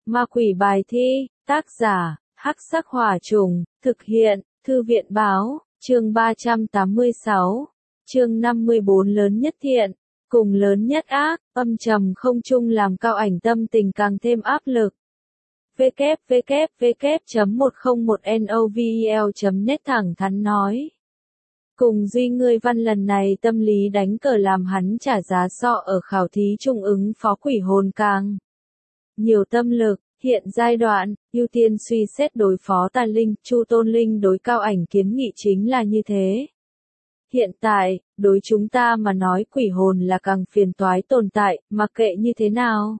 Ma quỷ bài thi, tác giả, Hắc Sắc Hỏa Trùng, thực hiện, Thư viện báo, chương 386, chương 54 lớn nhất thiện, cùng lớn nhất ác, âm trầm không chung làm Cao Ảnh tâm tình càng thêm áp lực. www.101novel.net thẳng thắn nói. Cùng Duy Ngươi Văn lần này tâm lý đánh cờ làm hắn trả giá so ở khảo thí trung ứng phó quỷ hồn càng nhiều tâm lực. Hiện giai đoạn, ưu tiên suy xét đối phó tà linh, Chu Tôn Linh đối Cao Ảnh kiến nghị chính là như thế. Hiện tại, đối chúng ta mà nói quỷ hồn là càng phiền toái tồn tại, mặc kệ như thế nào.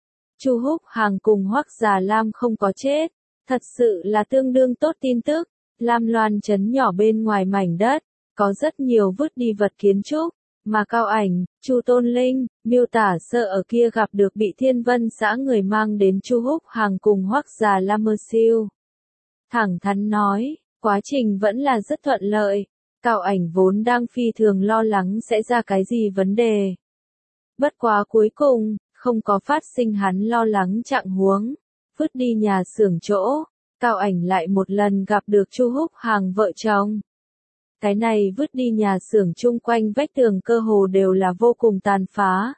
Chu Húc Hàng cùng Hoắc Già Lam không có chết, thật sự là tương đương tốt tin tức. Lam Loan trấn nhỏ bên ngoài mảnh đất, có rất nhiều vứt đi vật kiến trúc, mà Cao Ảnh, Chu Tôn Linh, Miêu Tả Sơ ở kia gặp được bị Thiên Vân xã người mang đến Chu Húc Hàng cùng Hoắc Già Lam mơ siêu. Thẳng thắn nói, quá trình vẫn là rất thuận lợi. Cao Ảnh vốn đang phi thường lo lắng sẽ ra cái gì vấn đề. Bất quá cuối cùng, không có phát sinh hắn lo lắng trạng huống. Vứt đi nhà xưởng chỗ, Cao Ảnh lại một lần gặp được Chu Húc Hàng vợ chồng. Cái này vứt đi nhà xưởng chung quanh vách tường cơ hồ đều là vô cùng tàn phá.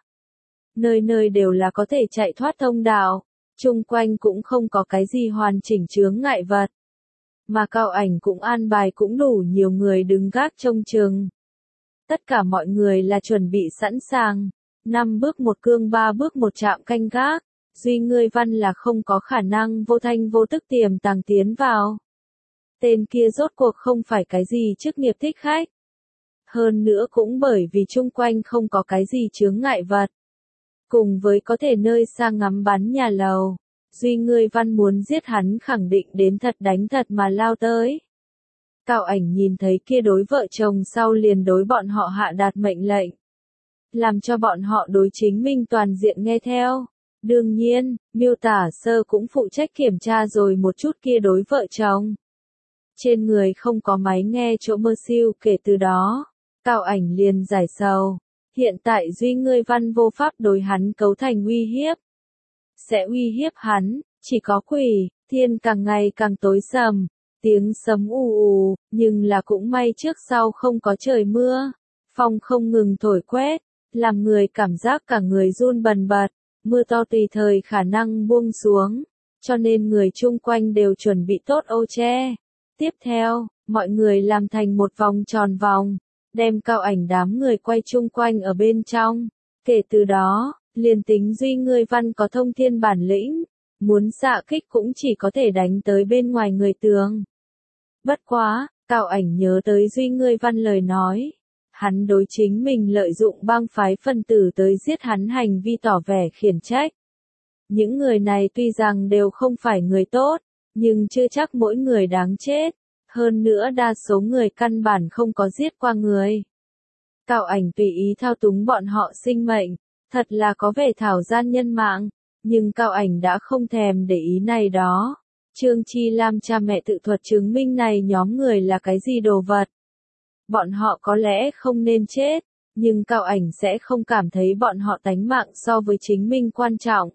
Nơi nơi đều là có thể chạy thoát thông đạo, chung quanh cũng không có cái gì hoàn chỉnh chướng ngại vật. Mà Cao Ảnh cũng an bài cũng đủ nhiều người đứng gác trông chừng. Tất cả mọi người là chuẩn bị sẵn sàng, 5 bước một cương 3 bước một chạm canh gác, Duy Ngươi Văn là không có khả năng vô thanh vô tức tiềm tàng tiến vào. Tên kia rốt cuộc không phải cái gì chức nghiệp thích khách. Hơn nữa cũng bởi vì chung quanh không có cái gì chướng ngại vật. Cùng với có thể nơi xa ngắm bắn nhà lầu, Duy Ngươi Văn muốn giết hắn khẳng định đến thật đánh thật mà lao tới. Cao Ảnh nhìn thấy kia đối vợ chồng sau liền đối bọn họ hạ đạt mệnh lệnh. Làm cho bọn họ đối chính mình toàn diện nghe theo. Đương nhiên, Miêu Tả Sơ cũng phụ trách kiểm tra rồi một chút kia đối vợ chồng. Trên người không có máy nghe chỗ mơ siêu, kể từ đó, Cao Ảnh liền giải sầu. Hiện tại Duy Ngươi Văn vô pháp đối hắn cấu thành uy hiếp. Sẽ uy hiếp hắn, chỉ có quỷ, thiên càng ngày càng tối sầm, tiếng sấm ù ù, nhưng là cũng may trước sau không có trời mưa, phong không ngừng thổi quét, làm người cảm giác cả người run bần bật, mưa to tùy thời khả năng buông xuống, cho nên người chung quanh đều chuẩn bị tốt ô che. Tiếp theo, mọi người làm thành một vòng tròn vòng, đem Cao Ảnh đám người quay chung quanh ở bên trong. Kể từ đó, liền tính Duy Ngươi Văn có thông thiên bản lĩnh, muốn xạ kích cũng chỉ có thể đánh tới bên ngoài người tường. Bất quá, Cao Ảnh nhớ tới Duy Ngươi Văn lời nói. Hắn đối chính mình lợi dụng bang phái phân tử tới giết hắn hành vi tỏ vẻ khiển trách. Những người này tuy rằng đều không phải người tốt, nhưng chưa chắc mỗi người đáng chết. Hơn nữa đa số người căn bản không có giết qua người. Cao Ảnh tùy ý thao túng bọn họ sinh mệnh, thật là có vẻ thảo gian nhân mạng, nhưng Cao Ảnh đã không thèm để ý này đó. Trương Chi Lam cha mẹ tự thuật chứng minh này nhóm người là cái gì đồ vật. Bọn họ có lẽ không nên chết, nhưng Cao Ảnh sẽ không cảm thấy bọn họ tánh mạng so với chính mình quan trọng.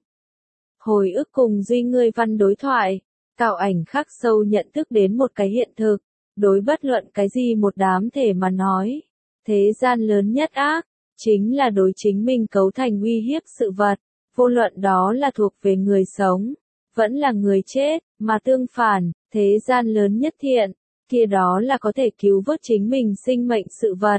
Hồi ức cùng Duy Ngươi Văn đối thoại, Cao Ảnh khắc sâu nhận thức đến một cái hiện thực, đối bất luận cái gì một đám thể mà nói, thế gian lớn nhất ác, chính là đối chính mình cấu thành uy hiếp sự vật, vô luận đó là thuộc về người sống, vẫn là người chết, mà tương phản, thế gian lớn nhất thiện, kia đó là có thể cứu vớt chính mình sinh mệnh sự vật.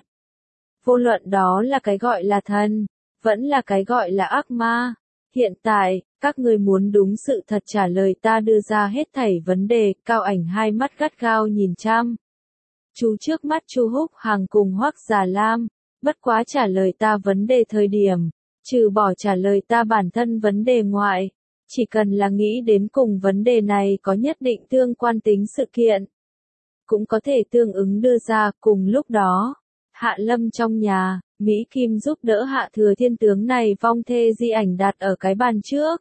Vô luận đó là cái gọi là thần, vẫn là cái gọi là ác ma. Hiện tại, các ngươi muốn đúng sự thật trả lời ta đưa ra hết thảy vấn đề, Cao Ảnh hai mắt gắt gao nhìn chăm. Chú trước mắt Chu Húc Hàng cùng Hoắc Già Lam, bất quá trả lời ta vấn đề thời điểm, trừ bỏ trả lời ta bản thân vấn đề ngoại, chỉ cần là nghĩ đến cùng vấn đề này có nhất định tương quan tính sự kiện, cũng có thể tương ứng đưa ra. Cùng lúc đó, Hạ Lâm trong nhà, Mỹ Kim giúp đỡ Hạ Thừa Thiên tướng này vong thê di ảnh đặt ở cái bàn trước.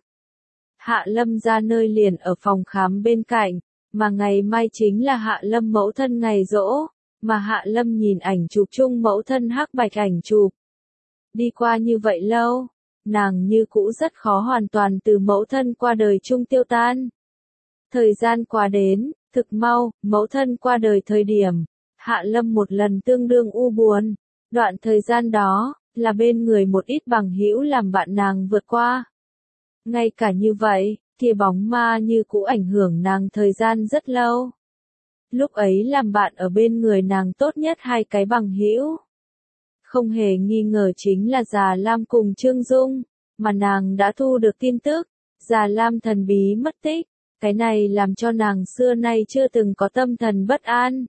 Hạ Lâm ra nơi liền ở phòng khám bên cạnh, mà ngày mai chính là Hạ Lâm mẫu thân ngày giỗ, mà Hạ Lâm nhìn ảnh chụp chung mẫu thân hắc bạch ảnh chụp. Đi qua như vậy lâu, nàng như cũ rất khó hoàn toàn từ mẫu thân qua đời chung tiêu tan. Thời gian qua đến, thực mau, mẫu thân qua đời thời điểm, Hạ Lâm một lần tương đương u buồn. Đoạn thời gian đó, là bên người một ít bằng hữu làm bạn nàng vượt qua. Ngay cả như vậy, kia bóng ma như cũ ảnh hưởng nàng thời gian rất lâu. Lúc ấy làm bạn ở bên người nàng tốt nhất hai cái bằng hữu. Không hề nghi ngờ chính là Già Lam cùng Trương Dung, mà nàng đã thu được tin tức, Già Lam thần bí mất tích, cái này làm cho nàng xưa nay chưa từng có tâm thần bất an.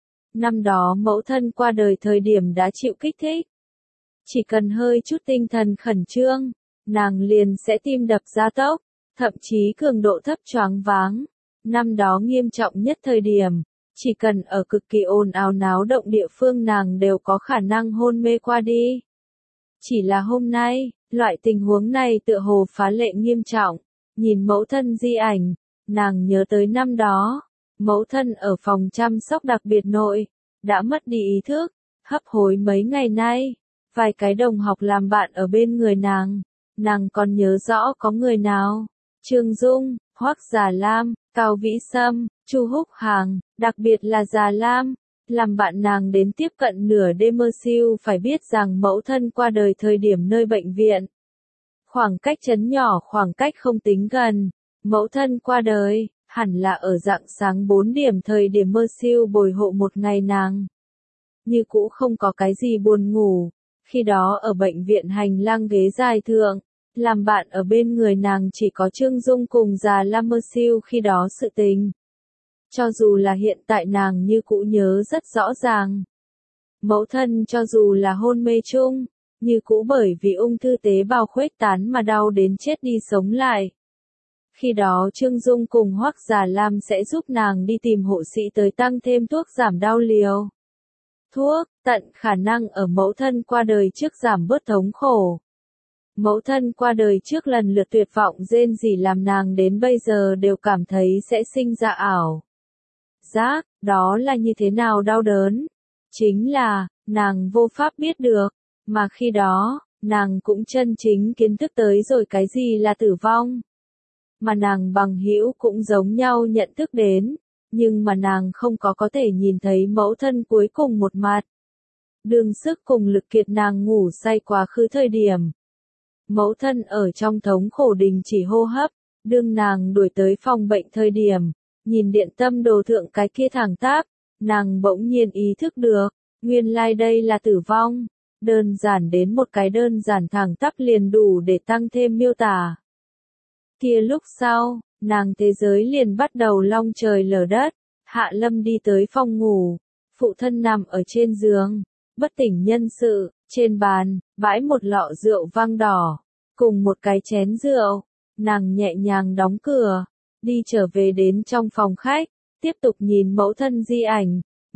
Năm đó mẫu thân qua đời thời điểm đã chịu kích thích. Chỉ cần hơi chút tinh thần khẩn trương, nàng liền sẽ tim đập gia tốc, thậm chí cường độ thấp choáng váng. Năm đó nghiêm trọng nhất thời điểm, chỉ cần ở cực kỳ ồn ào náo động địa phương nàng đều có khả năng hôn mê qua đi. Chỉ là hôm nay, loại tình huống này tựa hồ phá lệ nghiêm trọng, nhìn mẫu thân di ảnh, nàng nhớ tới năm đó, mẫu thân ở phòng chăm sóc đặc biệt nội, đã mất đi ý thức, hấp hối mấy ngày nay, vài cái đồng học làm bạn ở bên người nàng còn nhớ rõ có người nào, Trương Dung, Hoắc Già Lam, Cao Vĩ Sâm, Chu Húc Hàng, đặc biệt là Già Lam, làm bạn nàng đến tiếp cận nửa đêm mơ siêu phải biết rằng mẫu thân qua đời thời điểm nơi bệnh viện. Khoảng cách trấn nhỏ khoảng cách không tính gần, mẫu thân qua đời, hẳn là ở rạng sáng 4 điểm thời điểm mơ siêu bồi hộ một ngày nàng. Như cũ không có cái gì buồn ngủ, khi đó ở bệnh viện hành lang ghế dài thượng, làm bạn ở bên người nàng chỉ có Trương Dung cùng Già Lam mơ siêu khi đó sự tình. Cho dù là hiện tại nàng như cũ nhớ rất rõ ràng. Mẫu thân cho dù là hôn mê chung, như cũ bởi vì ung thư tế bào khuếch tán mà đau đến chết đi sống lại. Khi đó Trương Dung cùng Hoắc Già Lam sẽ giúp nàng đi tìm hộ sĩ tới tăng thêm thuốc giảm đau liều. Thuốc, tận khả năng ở mẫu thân qua đời trước giảm bớt thống khổ. Mẫu thân qua đời trước lần lượt tuyệt vọng rên rỉ làm nàng đến bây giờ đều cảm thấy sẽ sinh ra ảo giác, đó là như thế nào đau đớn. Chính là, nàng vô pháp biết được, mà khi đó, nàng cũng chân chính kiến thức tới rồi cái gì là tử vong. Mà nàng bằng hữu cũng giống nhau nhận thức đến, nhưng mà nàng không có thể nhìn thấy mẫu thân cuối cùng một mặt. Đương sức cùng lực kiệt nàng ngủ say quá khứ thời điểm. Mẫu thân ở trong thống khổ đình chỉ hô hấp, đương nàng đuổi tới phòng bệnh thời điểm, nhìn điện tâm đồ thượng cái kia thẳng tắp, nàng bỗng nhiên ý thức được, nguyên lai đây là tử vong, đơn giản đến một cái đơn giản thẳng tắp liền đủ để tăng thêm miêu tả. Kia lúc sau, nàng thế giới liền bắt đầu long trời lở đất, Hạ Lâm đi tới phòng ngủ, phụ thân nằm ở trên giường, bất tỉnh nhân sự, trên bàn, bãi một lọ rượu vang đỏ, cùng một cái chén rượu, nàng nhẹ nhàng đóng cửa, đi trở về đến trong phòng khách, tiếp tục nhìn mẫu thân di ảnh,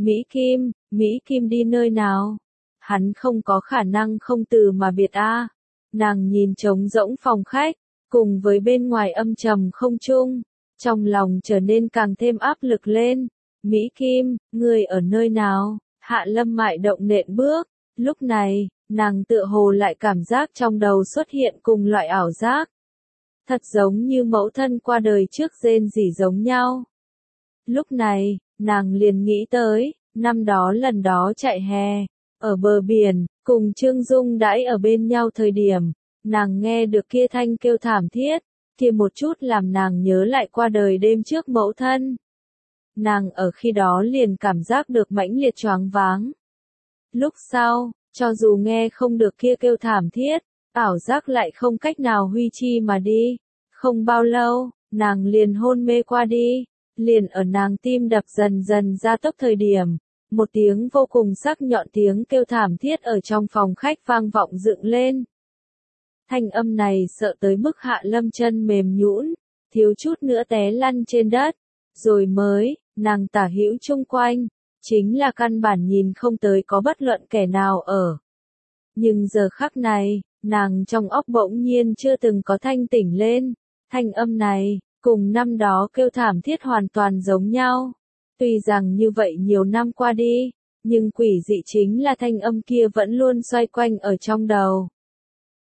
Mỹ Kim đi nơi nào? Hắn không có khả năng không từ mà biệt a. Nàng nhìn trống rỗng phòng khách, cùng với bên ngoài âm trầm không trung, trong lòng trở nên càng thêm áp lực lên. Mỹ Kim, ngươi ở nơi nào? Hạ Lâm mại động nện bước, lúc này, nàng tựa hồ lại cảm giác trong đầu xuất hiện cùng loại ảo giác. Thật giống như mẫu thân qua đời trước rên rỉ giống nhau. Lúc này, nàng liền nghĩ tới, năm đó lần đó chạy hè, ở bờ biển, cùng Trương Dung đãi ở bên nhau thời điểm, nàng nghe được kia thanh kêu thảm thiết, kia một chút làm nàng nhớ lại qua đời đêm trước mẫu thân. Nàng ở khi đó liền cảm giác được mãnh liệt choáng váng. Lúc sau, cho dù nghe không được kia kêu thảm thiết, ảo giác lại không cách nào huy chi mà đi. Không bao lâu, nàng liền hôn mê qua đi, liền ở nàng tim đập dần dần ra tốc thời điểm. Một tiếng vô cùng sắc nhọn tiếng kêu thảm thiết ở trong phòng khách vang vọng dựng lên. Thanh âm này sợ tới mức Hạ Lâm chân mềm nhũn, thiếu chút nữa té lăn trên đất, rồi mới, nàng tả hữu chung quanh, chính là căn bản nhìn không tới có bất luận kẻ nào ở. Nhưng giờ khắc này, nàng trong óc bỗng nhiên chưa từng có thanh tỉnh lên, thanh âm này, cùng năm đó kêu thảm thiết hoàn toàn giống nhau. Tuy rằng như vậy nhiều năm qua đi, nhưng quỷ dị chính là thanh âm kia vẫn luôn xoay quanh ở trong đầu.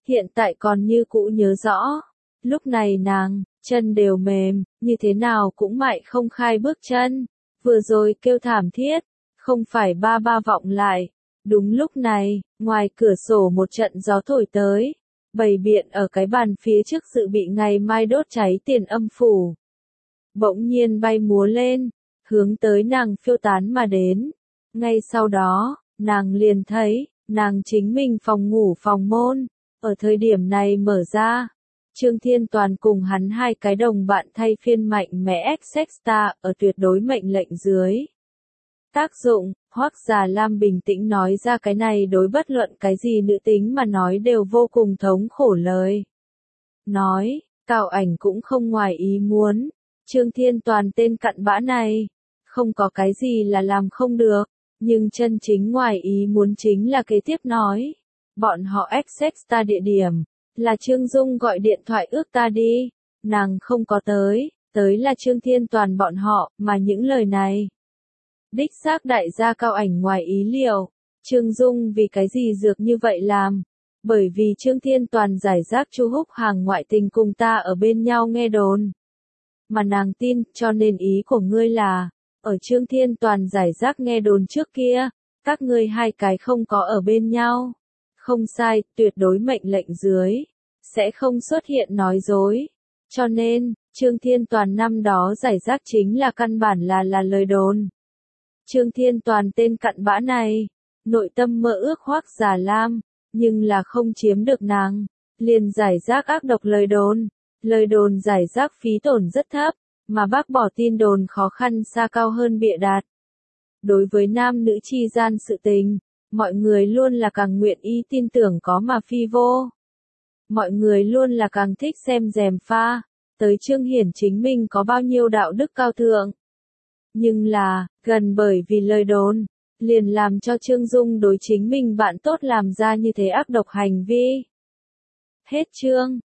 hiện tại còn như cũ nhớ rõ. Lúc này nàng, chân đều mềm, như thế nào cũng mại không khai bước chân. Vừa rồi kêu thảm thiết, không phải ba ba vọng lại. Đúng lúc này, ngoài cửa sổ một trận gió thổi tới, bày biện ở cái bàn phía trước dự bị ngày mai đốt cháy tiền âm phủ. Bỗng nhiên bay múa lên, hướng tới nàng phiêu tán mà đến. Ngay sau đó, nàng liền thấy, nàng chính mình phòng ngủ phòng môn, ở thời điểm này mở ra. Trương Thiên Toàn cùng hắn hai cái đồng bạn thay phiên mạnh mẽ Sexta ở tuyệt đối mệnh lệnh dưới. Tác dụng, Hoắc Già Lam bình tĩnh nói ra cái này đối bất luận cái gì nữ tính mà nói đều vô cùng thống khổ lời. Nói, Cao Ảnh cũng không ngoài ý muốn, Trương Thiên Toàn tên cặn bã này, không có cái gì là làm không được, nhưng chân chính ngoài ý muốn chính là kế tiếp nói. Bọn họ access ta địa điểm, là Trương Dung gọi điện thoại ước ta đi, nàng không có tới là Trương Thiên Toàn bọn họ, mà những lời này. Đích xác đại gia Cao Ảnh ngoài ý liệu, Trương Dung vì cái gì dược như vậy làm, bởi vì Trương Thiên Toàn giải rác Chu Húc Hàng ngoại tình cùng ta ở bên nhau nghe đồn. Mà nàng tin, cho nên ý của ngươi là, ở Trương Thiên Toàn giải rác nghe đồn trước kia, các ngươi hai cái không có ở bên nhau. Không sai, tuyệt đối mệnh lệnh dưới, sẽ không xuất hiện nói dối. Cho nên, Trương Thiên Toàn năm đó giải rác chính là căn bản là lời đồn. Trương Thiên Toàn tên cặn bã này, nội tâm mơ ước Hoắc Già Lam, nhưng là không chiếm được nàng, liền giải rác ác độc lời đồn giải rác phí tổn rất thấp, mà bác bỏ tin đồn khó khăn xa cao hơn bịa đặt. Đối với nam nữ chi gian sự tình, mọi người luôn là càng nguyện ý tin tưởng có mà phi vô. Mọi người luôn là càng thích xem gièm pha, tới Trương Hiển chính mình có bao nhiêu đạo đức cao thượng. Nhưng là, gần bởi vì lời đồn, liền làm cho Trương Dung đối chính mình bạn tốt làm ra như thế ác độc hành vi. Hết chương.